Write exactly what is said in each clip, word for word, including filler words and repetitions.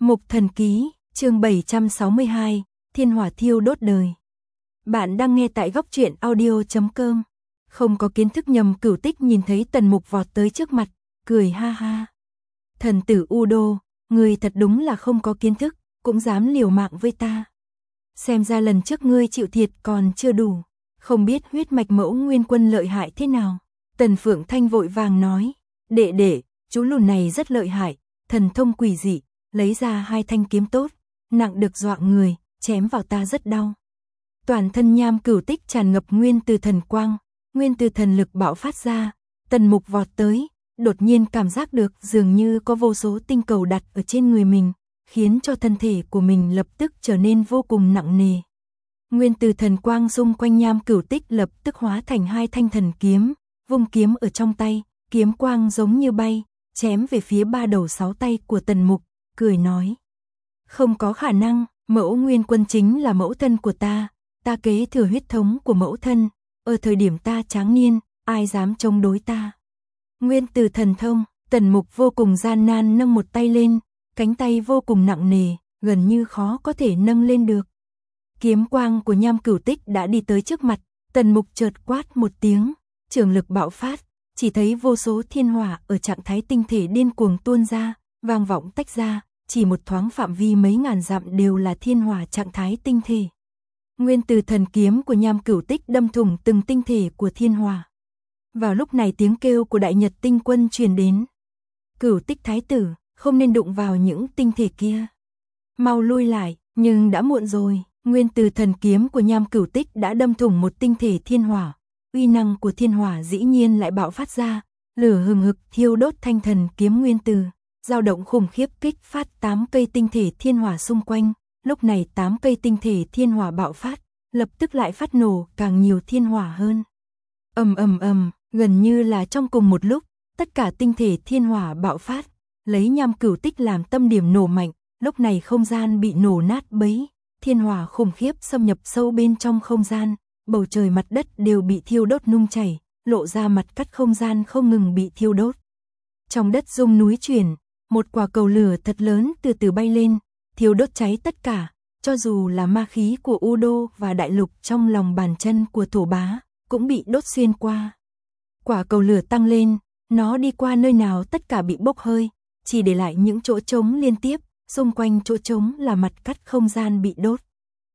Mục Thần Ký, chương bảy trăm sáu mươi hai, Thiên Hỏa Thiêu Đốt Đời. Bạn đang nghe tại góc truyện audio chấm com. Không có kiến thức nhầm Cửu Tích nhìn thấy Tần Mục vọt tới trước mặt, cười ha ha. Thần tử U Đô, ngươi thật đúng là không có kiến thức, cũng dám liều mạng với ta. Xem ra lần trước ngươi chịu thiệt còn chưa đủ, không biết huyết mạch Mẫu Nguyên Quân lợi hại thế nào. Tần Phượng Thanh vội vàng nói, đệ đệ, chú lùn này rất lợi hại, thần thông quỷ dị, lấy ra hai thanh kiếm tốt, nặng được dọa người, chém vào ta rất đau. Toàn thân Nham Cửu Tích tràn ngập nguyên từ thần quang, nguyên từ thần lực bạo phát ra. Tần Mục vọt tới, đột nhiên cảm giác được dường như có vô số tinh cầu đặt ở trên người mình, khiến cho thân thể của mình lập tức trở nên vô cùng nặng nề. Nguyên từ thần quang xung quanh Nham Cửu Tích lập tức hóa thành hai thanh thần kiếm, vung kiếm ở trong tay, kiếm quang giống như bay, chém về phía ba đầu sáu tay của Tần Mục, cười nói. Không có khả năng, Mẫu Nguyên Quân chính là mẫu thân của ta, ta kế thừa huyết thống của mẫu thân, ở thời điểm ta tráng niên, ai dám chống đối ta. Nguyên từ thần thông, Tần Mục vô cùng gian nan nâng một tay lên, cánh tay vô cùng nặng nề, gần như khó có thể nâng lên được. Kiếm quang của Nham Cửu Tích đã đi tới trước mặt, Tần Mục chợt quát một tiếng, trường lực bạo phát, chỉ thấy vô số thiên hỏa ở trạng thái tinh thể điên cuồng tuôn ra, vang vọng tách ra, chỉ một thoáng phạm vi mấy ngàn dặm đều là thiên hỏa trạng thái tinh thể. Nguyên từ thần kiếm của Nham Cửu Tích đâm thủng từng tinh thể của thiên hỏa. Vào lúc này tiếng kêu của Đại Nhật Tinh Quân truyền đến. Cửu Tích thái tử, không nên đụng vào những tinh thể kia. Mau lui lại, nhưng đã muộn rồi. Nguyên từ thần kiếm của Nham Cửu Tích đã đâm thủng một tinh thể thiên hỏa. Uy năng của thiên hỏa dĩ nhiên lại bạo phát ra, lửa hừng hực thiêu đốt thanh thần kiếm nguyên từ, dao động khủng khiếp kích phát tám cây tinh thể thiên hỏa xung quanh. Lúc này tám cây tinh thể thiên hỏa bạo phát, lập tức lại phát nổ càng nhiều thiên hỏa hơn. Ầm ầm ầm, gần như là trong cùng một lúc, tất cả tinh thể thiên hỏa bạo phát, lấy Nham Cửu Tích làm tâm điểm nổ mạnh, lúc này không gian bị nổ nát bấy, thiên hỏa khủng khiếp xâm nhập sâu bên trong không gian, bầu trời mặt đất đều bị thiêu đốt nung chảy, lộ ra mặt cắt không gian không ngừng bị thiêu đốt. Trong đất rung núi chuyển, một quả cầu lửa thật lớn từ từ bay lên, thiêu đốt cháy tất cả, cho dù là ma khí của U Đô và đại lục trong lòng bàn chân của Thổ Bá, cũng bị đốt xuyên qua. Quả cầu lửa tăng lên, nó đi qua nơi nào tất cả bị bốc hơi, chỉ để lại những chỗ trống liên tiếp, xung quanh chỗ trống là mặt cắt không gian bị đốt.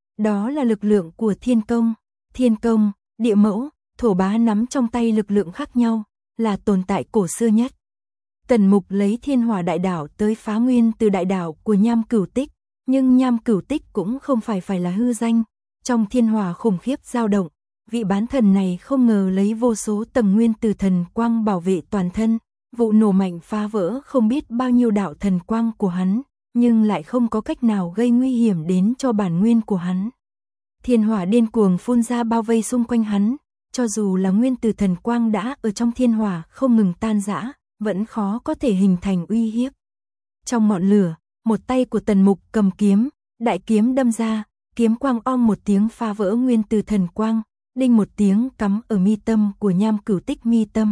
Đó là lực lượng của thiên công, thiên công, địa mẫu, Thổ Bá nắm trong tay lực lượng khác nhau, là tồn tại cổ xưa nhất. Tần Mục lấy thiên hỏa đại đảo tới phá nguyên từ đại đảo của Nham Cửu Tích, nhưng Nham Cửu Tích cũng không phải phải là hư danh, trong thiên hỏa khủng khiếp dao động, vị bán thần này không ngờ lấy vô số tầng nguyên từ thần quang bảo vệ toàn thân, vụ nổ mạnh phá vỡ không biết bao nhiêu đạo thần quang của hắn, nhưng lại không có cách nào gây nguy hiểm đến cho bản nguyên của hắn. Thiên hỏa điên cuồng phun ra bao vây xung quanh hắn, cho dù là nguyên từ thần quang đã ở trong thiên hỏa không ngừng tan rã, vẫn khó có thể hình thành uy hiếp. Trong ngọn lửa, một tay của Tần Mục cầm kiếm, đại kiếm đâm ra, kiếm quang ong một tiếng phá vỡ nguyên từ thần quang, đinh một tiếng cắm ở mi tâm của Nham Cửu Tích mi tâm.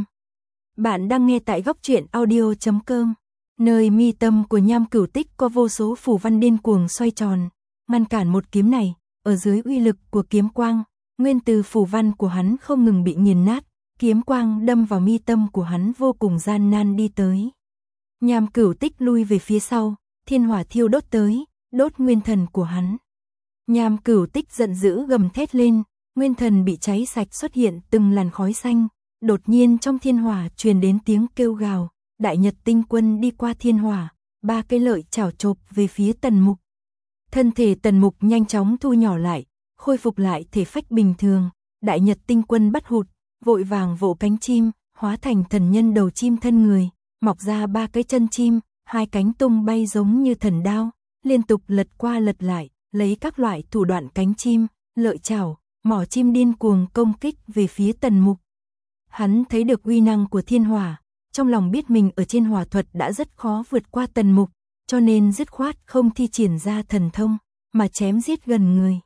Bạn đang nghe tại góc truyện audio chấm com. Nơi mi tâm của Nham Cửu Tích có vô số phù văn điên cuồng xoay tròn, ngăn cản một kiếm này, ở dưới uy lực của kiếm quang, nguyên từ phù văn của hắn không ngừng bị nghiền nát, kiếm quang đâm vào mi tâm của hắn vô cùng gian nan đi tới. Nham Cửu Tích lui về phía sau, thiên hỏa thiêu đốt tới, đốt nguyên thần của hắn. Nham Cửu Tích giận dữ gầm thét lên, nguyên thần bị cháy sạch xuất hiện từng làn khói xanh, đột nhiên trong thiên hỏa truyền đến tiếng kêu gào, Đại Nhật Tinh Quân đi qua thiên hỏa, ba cây lợi chảo chộp về phía Tần Mục. Thân thể Tần Mục nhanh chóng thu nhỏ lại, khôi phục lại thể phách bình thường, Đại Nhật Tinh Quân bắt hụt, vội vàng vỗ cánh chim, hóa thành thần nhân đầu chim thân người, mọc ra ba cái chân chim, hai cánh tung bay giống như thần đao, liên tục lật qua lật lại, lấy các loại thủ đoạn cánh chim, lợi chảo, mỏ chim điên cuồng công kích về phía Tần Mục. Hắn thấy được uy năng của thiên hỏa, trong lòng biết mình ở trên hỏa thuật đã rất khó vượt qua Tần Mục, cho nên dứt khoát không thi triển ra thần thông, mà chém giết gần người.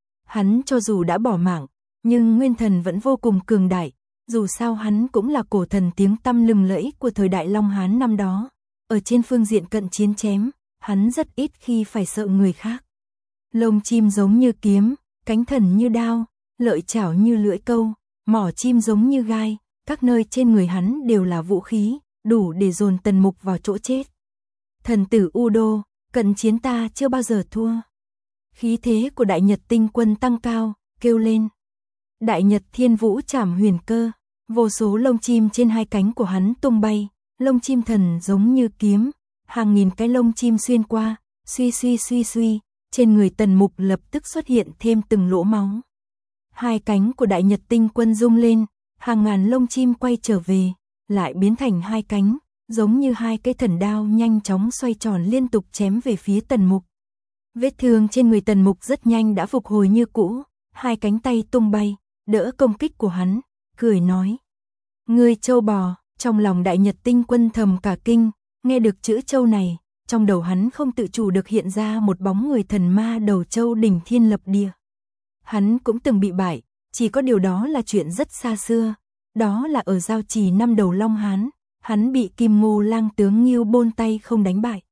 Hắn cho dù đã bỏ mạng, nhưng nguyên thần vẫn vô cùng cường đại, dù sao hắn cũng là cổ thần tiếng tăm lừng lẫy của thời đại Long Hán năm đó, ở trên phương diện cận chiến chém, hắn rất ít khi phải sợ người khác. Lông chim giống như kiếm, cánh thần như đao, lợi chảo như lưỡi câu, mỏ chim giống như gai, các nơi trên người hắn đều là vũ khí, đủ để dồn Tần Mục vào chỗ chết. Thần tử Udo, cận chiến ta chưa bao giờ thua. Khí thế của Đại Nhật Tinh Quân tăng cao, kêu lên. Đại Nhật Thiên Vũ Trảm Huyền Cơ, vô số lông chim trên hai cánh của hắn tung bay, lông chim thần giống như kiếm, hàng nghìn cái lông chim xuyên qua, suy suy suy suy, trên người Tần Mục lập tức xuất hiện thêm từng lỗ máu. Hai cánh của Đại Nhật Tinh Quân rung lên, hàng ngàn lông chim quay trở về, lại biến thành hai cánh, giống như hai cây thần đao nhanh chóng xoay tròn liên tục chém về phía Tần Mục. Vết thương trên người Tần Mục rất nhanh đã phục hồi như cũ, hai cánh tay tung bay, đỡ công kích của hắn, cười nói. Ngươi trâu bò, trong lòng Đại Nhật Tinh Quân thầm cả kinh, nghe được chữ trâu này, trong đầu hắn không tự chủ được hiện ra một bóng người thần ma đầu trâu đỉnh thiên lập địa. Hắn cũng từng bị bại, chỉ có điều đó là chuyện rất xa xưa, đó là ở giao trì năm đầu Long Hán, hắn bị Kim Ngô Lang tướng Ngưu Bôn tay không đánh bại.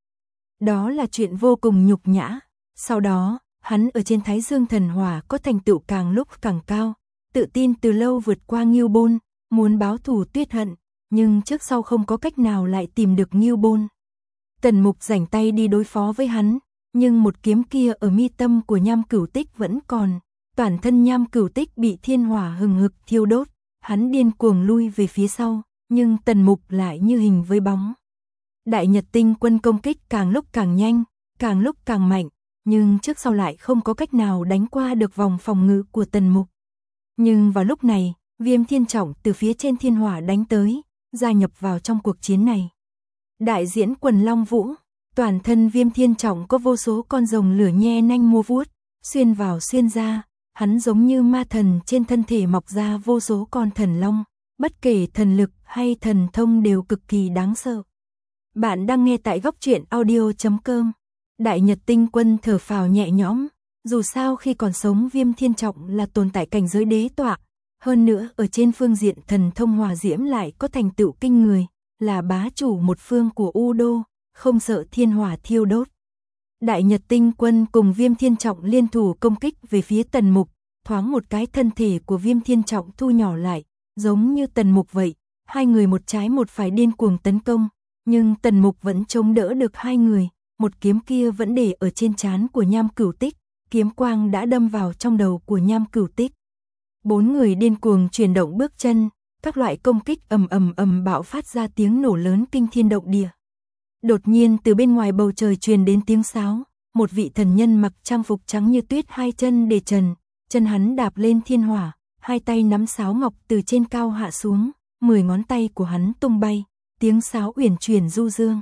Đó là chuyện vô cùng nhục nhã. Sau đó, hắn ở trên Thái Dương Thần Hỏa có thành tựu càng lúc càng cao, tự tin từ lâu vượt qua Ngưu Bôn, muốn báo thù tuyết hận, nhưng trước sau không có cách nào lại tìm được Ngưu Bôn. Tần Mục rảnh tay đi đối phó với hắn, nhưng một kiếm kia ở mi tâm của Nham Cửu Tích vẫn còn, toàn thân Nham Cửu Tích bị thiên hỏa hừng hực thiêu đốt, hắn điên cuồng lui về phía sau, nhưng Tần Mục lại như hình với bóng. Đại Nhật Tinh Quân công kích càng lúc càng nhanh, càng lúc càng mạnh, nhưng trước sau lại không có cách nào đánh qua được vòng phòng ngự của Tần Mục. Nhưng vào lúc này, Viêm Thiên Trọng từ phía trên thiên hỏa đánh tới, gia nhập vào trong cuộc chiến này. Đại diễn quần Long Vũ, toàn thân Viêm Thiên Trọng có vô số con rồng lửa nhe nanh múa vuốt, xuyên vào xuyên ra, hắn giống như ma thần trên thân thể mọc ra vô số con thần long, bất kể thần lực hay thần thông đều cực kỳ đáng sợ. Bạn đang nghe tại góc truyện audio chấm com. Đại Nhật Tinh Quân thở phào nhẹ nhõm, dù sao khi còn sống Viêm Thiên Trọng là tồn tại cảnh giới đế tọa, hơn nữa ở trên phương diện thần thông hỏa diễm lại có thành tựu kinh người, là bá chủ một phương của Udo, không sợ thiên hỏa thiêu đốt. Đại Nhật Tinh Quân cùng Viêm Thiên Trọng liên thủ công kích về phía Tần Mục, thoáng một cái thân thể của Viêm Thiên Trọng thu nhỏ lại, giống như Tần Mục vậy, hai người một trái một phải điên cuồng tấn công, nhưng Tần Mục vẫn chống đỡ được hai người, một kiếm kia vẫn để ở trên trán của Nham Cửu Tích, kiếm quang đã đâm vào trong đầu của Nham Cửu Tích. Bốn người điên cuồng chuyển động bước chân, các loại công kích ầm ầm ầm bạo phát ra tiếng nổ lớn kinh thiên động địa. Đột nhiên từ bên ngoài bầu trời truyền đến tiếng sáo, một vị thần nhân mặc trang phục trắng như tuyết, hai chân để trần, chân hắn đạp lên thiên hỏa, hai tay nắm sáo ngọc từ trên cao hạ xuống, mười ngón tay của hắn tung bay, tiếng sáo uyển chuyển du dương.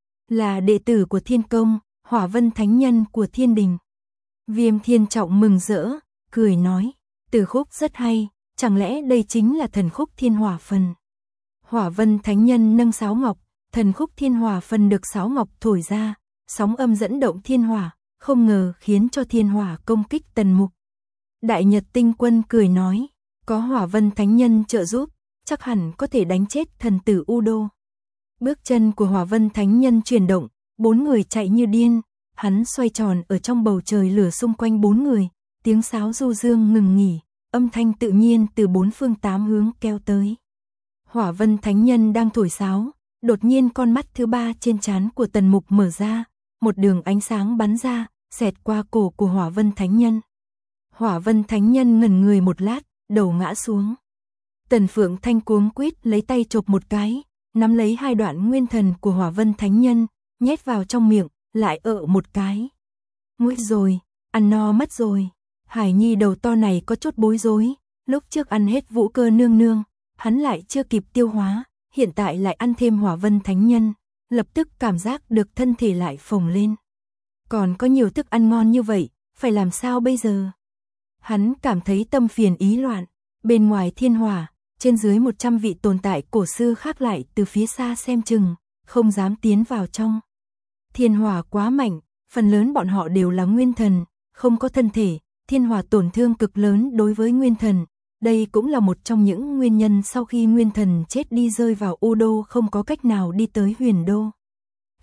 Là đệ tử của Thiên Công, Hỏa Vân Thánh Nhân của Thiên Đình. Viêm Thiên Trọng mừng rỡ, cười nói, từ khúc rất hay, chẳng lẽ đây chính là thần khúc Thiên Hỏa Phần. Hỏa Vân Thánh Nhân nâng sáo ngọc, thần khúc Thiên Hỏa Phần được sáo ngọc thổi ra, sóng âm dẫn động thiên hỏa, không ngờ khiến cho thiên hỏa công kích Tần Mục. Đại Nhật Tinh Quân cười nói, có Hỏa Vân Thánh Nhân trợ giúp, chắc hẳn có thể đánh chết thần tử Udo. Bước chân của Hỏa Vân Thánh Nhân chuyển động, bốn người chạy như điên, hắn xoay tròn ở trong bầu trời lửa xung quanh bốn người, tiếng sáo du dương ngừng nghỉ, âm thanh tự nhiên từ bốn phương tám hướng kéo tới. Hỏa Vân Thánh Nhân đang thổi sáo, đột nhiên con mắt thứ ba trên trán của Tần Mục mở ra, một đường ánh sáng bắn ra, xẹt qua cổ của Hỏa Vân Thánh Nhân. Hỏa Vân Thánh Nhân ngẩn người một lát, đầu ngã xuống. Tần Phượng Thanh cuống quýt lấy tay chộp một cái, nắm lấy hai đoạn nguyên thần của Hỏa Vân Thánh Nhân, nhét vào trong miệng, lại ợ một cái. Nguội rồi, ăn no mất rồi. Hải Nhi đầu to này có chút bối rối, lúc trước ăn hết Vũ Cơ nương nương, hắn lại chưa kịp tiêu hóa, hiện tại lại ăn thêm Hỏa Vân Thánh Nhân, lập tức cảm giác được thân thể lại phồng lên. Còn có nhiều thức ăn ngon như vậy, phải làm sao bây giờ? Hắn cảm thấy tâm phiền ý loạn, bên ngoài thiên hỏa, trên dưới một trăm vị tồn tại cổ xưa khác lại từ phía xa xem chừng, không dám tiến vào trong. Thiên hỏa quá mạnh, phần lớn bọn họ đều là nguyên thần, không có thân thể, thiên hỏa tổn thương cực lớn đối với nguyên thần. Đây cũng là một trong những nguyên nhân sau khi nguyên thần chết đi rơi vào U Đô không có cách nào đi tới Huyền Đô.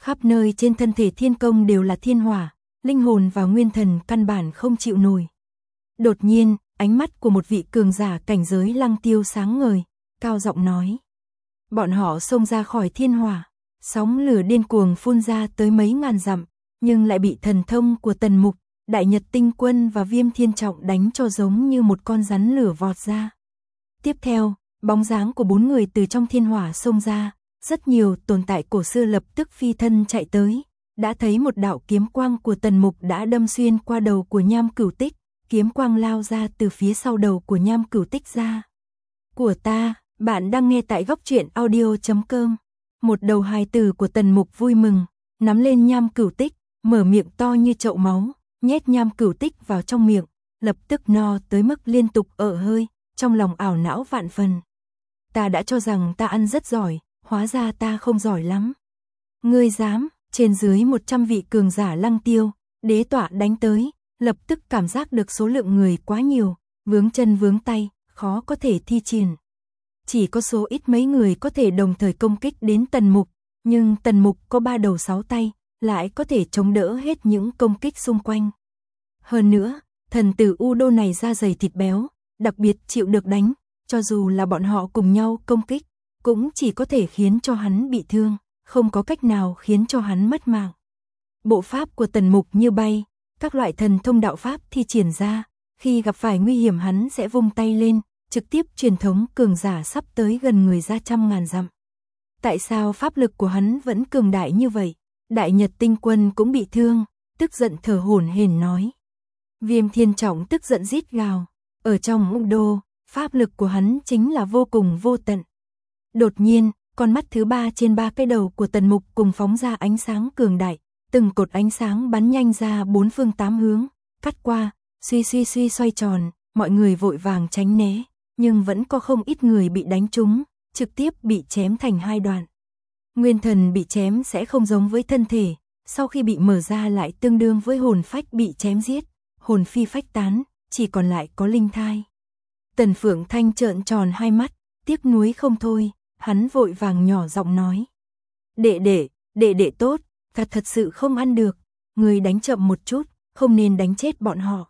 Khắp nơi trên thân thể Thiên Công đều là thiên hỏa, linh hồn và nguyên thần căn bản không chịu nổi. Đột nhiên, ánh mắt của một vị cường giả cảnh giới Lăng Tiêu sáng ngời, cao giọng nói. Bọn họ xông ra khỏi thiên hỏa, sóng lửa điên cuồng phun ra tới mấy ngàn dặm, nhưng lại bị thần thông của Tần Mục, Đại Nhật Tinh Quân và Viêm Thiên Trọng đánh cho giống như một con rắn lửa vọt ra. Tiếp theo, bóng dáng của bốn người từ trong thiên hỏa xông ra, rất nhiều tồn tại cổ xưa lập tức phi thân chạy tới, đã thấy một đạo kiếm quang của Tần Mục đã đâm xuyên qua đầu của Nham Cửu Tích, kiếm quang lao ra từ phía sau đầu của Nham Cửu Tích ra. Của ta, bạn đang nghe tại góc truyện audio chấm com. Một đầu hài tử của Tần Mục vui mừng, nắm lên Nham Cửu Tích, mở miệng to như chậu máu, nhét Nham Cửu Tích vào trong miệng, lập tức no tới mức liên tục ợ hơi, trong lòng ảo não vạn phần. Ta đã cho rằng ta ăn rất giỏi, hóa ra ta không giỏi lắm. Ngươi dám, trên dưới một trăm vị cường giả Lăng Tiêu, đế tọa đánh tới, lập tức cảm giác được số lượng người quá nhiều, vướng chân vướng tay, khó có thể thi triển. Chỉ có số ít mấy người có thể đồng thời công kích đến Tần Mục, nhưng Tần Mục có ba đầu sáu tay, lại có thể chống đỡ hết những công kích xung quanh. Hơn nữa, thần tử U Đô này da dày thịt béo, đặc biệt chịu được đánh, cho dù là bọn họ cùng nhau công kích, cũng chỉ có thể khiến cho hắn bị thương, không có cách nào khiến cho hắn mất mạng. Bộ pháp của Tần Mục như bay, các loại thần thông đạo pháp thi triển ra, khi gặp phải nguy hiểm hắn sẽ vung tay lên, trực tiếp truyền thống cường giả sắp tới gần người ra trăm ngàn dặm. Tại sao pháp lực của hắn vẫn cường đại như vậy? Đại Nhật Tinh Quân cũng bị thương, tức giận thở hổn hển nói. Viêm Thiên Trọng tức giận rít gào, ở trong U Đô, pháp lực của hắn chính là vô cùng vô tận. Đột nhiên, con mắt thứ ba trên ba cái đầu của Tần Mục cùng phóng ra ánh sáng cường đại, từng cột ánh sáng bắn nhanh ra bốn phương tám hướng, cắt qua, suy suy suy xoay tròn, mọi người vội vàng tránh né, nhưng vẫn có không ít người bị đánh trúng, trực tiếp bị chém thành hai đoạn. Nguyên thần bị chém sẽ không giống với thân thể, sau khi bị mở ra lại tương đương với hồn phách bị chém giết, hồn phi phách tán, chỉ còn lại có linh thai. Tần Phượng Thanh trợn tròn hai mắt, tiếc nuối không thôi, hắn vội vàng nhỏ giọng nói. Đệ đệ, đệ đệ tốt, thật thật sự không ăn được, ngươi đánh chậm một chút, không nên đánh chết bọn họ.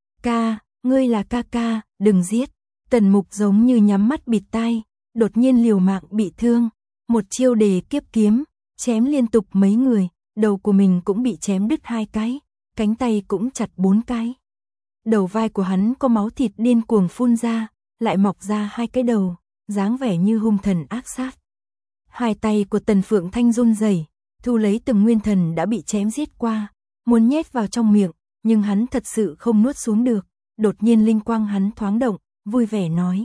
Ca, ngươi là ca ca, đừng giết. Tần Mục giống như nhắm mắt bịt tai, đột nhiên liều mạng bị thương, một chiêu đề kiếp kiếm, chém liên tục mấy người, đầu của mình cũng bị chém đứt hai cái, cánh tay cũng chặt bốn cái. Đầu vai của hắn có máu thịt điên cuồng phun ra, lại mọc ra hai cái đầu, dáng vẻ như hung thần ác sát. Hai tay của Tần Phượng Thanh run rẩy, thu lấy từng nguyên thần đã bị chém giết qua, muốn nhét vào trong miệng, nhưng hắn thật sự không nuốt xuống được. Đột nhiên linh quang hắn thoáng động, vui vẻ nói.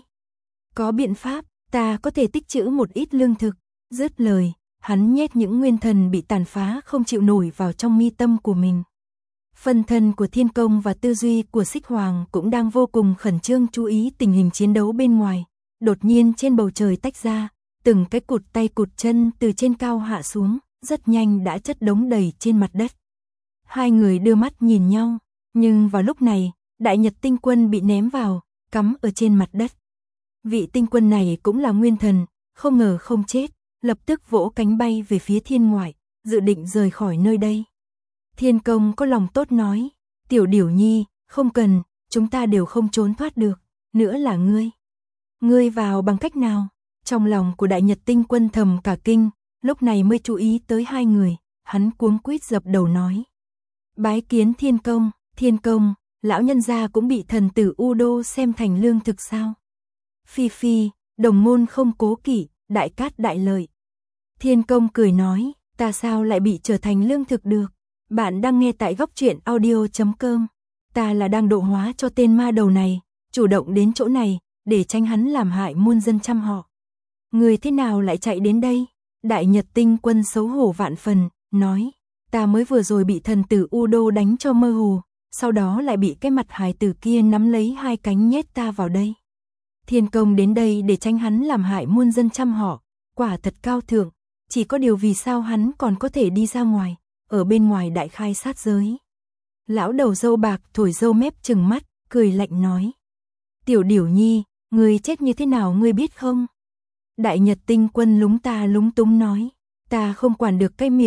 Có biện pháp, ta có thể tích trữ một ít lương thực. Dứt lời, hắn nhét những nguyên thần bị tàn phá không chịu nổi vào trong mi tâm của mình. Phân thân của Thiên Công và tư duy của Xích Hoàng cũng đang vô cùng khẩn trương chú ý tình hình chiến đấu bên ngoài. Đột nhiên trên bầu trời tách ra, từng cái cụt tay cụt chân từ trên cao hạ xuống, rất nhanh đã chất đống đầy trên mặt đất. Hai người đưa mắt nhìn nhau, nhưng vào lúc này, Đại Nhật Tinh Quân bị ném vào, cắm ở trên mặt đất. Vị tinh quân này cũng là nguyên thần, không ngờ không chết, lập tức vỗ cánh bay về phía thiên ngoại, dự định rời khỏi nơi đây. Thiên Công có lòng tốt nói, Tiểu Điểu Nhi, không cần, chúng ta đều không trốn thoát được, nữa là ngươi. Ngươi vào bằng cách nào? Trong lòng của Đại Nhật Tinh Quân thầm cả kinh, lúc này mới chú ý tới hai người, hắn cuống quýt dập đầu nói. Bái kiến Thiên Công, Thiên Công, lão nhân gia cũng bị thần tử U Đô xem thành lương thực sao? Phi phi, đồng môn không cố kỵ, đại cát đại lợi. Thiên Công cười nói, ta sao lại bị trở thành lương thực được? Bạn đang nghe tại góc truyện audio chấm com. Ta là đang độ hóa cho tên ma đầu này, chủ động đến chỗ này, để tránh hắn làm hại muôn dân trăm họ. Người thế nào lại chạy đến đây? Đại Nhật Tinh Quân xấu hổ vạn phần, nói, ta mới vừa rồi bị thần tử U Đô đánh cho mơ hồ, sau đó lại bị cái mặt hài tử kia nắm lấy hai cánh nhét ta vào đây. Thiên Công đến đây để tránh hắn làm hại muôn dân trăm họ, quả thật cao thượng, chỉ có điều vì sao hắn còn có thể đi ra ngoài, ở bên ngoài đại khai sát giới. Lão đầu râu bạc thổi râu mép trừng mắt, cười lạnh nói. Tiểu Điểu Nhi, ngươi chết như thế nào ngươi biết không? Đại Nhật Tinh Quân lúng ta lúng túng nói, ta không quản được cái miệng,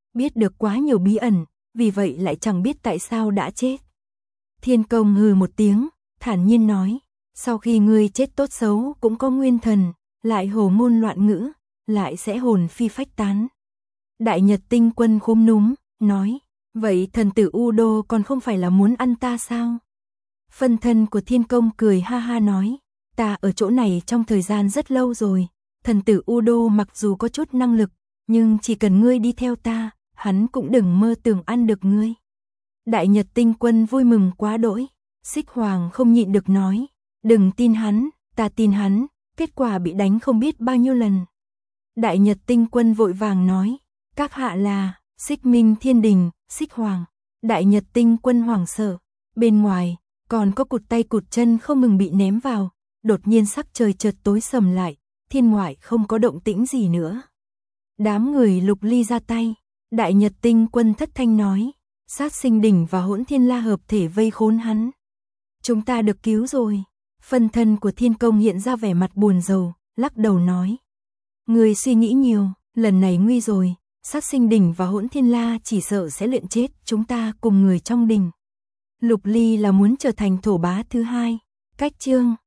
biết được quá nhiều bí ẩn, vì vậy lại chẳng biết tại sao đã chết. Thiên Công hừ một tiếng, thản nhiên nói, sau khi ngươi chết tốt xấu cũng có nguyên thần, lại hồ ngôn loạn ngữ, lại sẽ hồn phi phách tán. Đại Nhật Tinh Quân khúm núm, nói, vậy thần tử U Đô còn không phải là muốn ăn ta sao? Phân thân của Thiên Công cười ha ha nói, ta ở chỗ này trong thời gian rất lâu rồi, thần tử U Đô mặc dù có chút năng lực, nhưng chỉ cần ngươi đi theo ta, hắn cũng đừng mơ tưởng ăn được ngươi. Đại Nhật Tinh Quân vui mừng quá đỗi, Xích Hoàng không nhịn được nói, đừng tin hắn, ta tin hắn, kết quả bị đánh không biết bao nhiêu lần. Đại Nhật Tinh Quân vội vàng nói, các hạ là Xích Minh Thiên Đình, Xích Hoàng. Đại Nhật Tinh Quân hoảng sợ, bên ngoài còn có cụt tay cụt chân không ngừng bị ném vào, đột nhiên sắc trời chợt tối sầm lại, thiên ngoại không có động tĩnh gì nữa. Đám người Lục Ly ra tay, Đại Nhật Tinh Quân thất thanh nói, Sát Sinh Đỉnh và Hỗn Thiên La hợp thể vây khốn hắn. Chúng ta được cứu rồi. Phân thân của Thiên Công hiện ra vẻ mặt buồn rầu, lắc đầu nói, người suy nghĩ nhiều, lần này nguy rồi, Sát Sinh Đỉnh và Hỗn Thiên La chỉ sợ sẽ luyện chết chúng ta cùng người trong đình. Lục Ly là muốn trở thành thổ bá thứ hai. Cách chương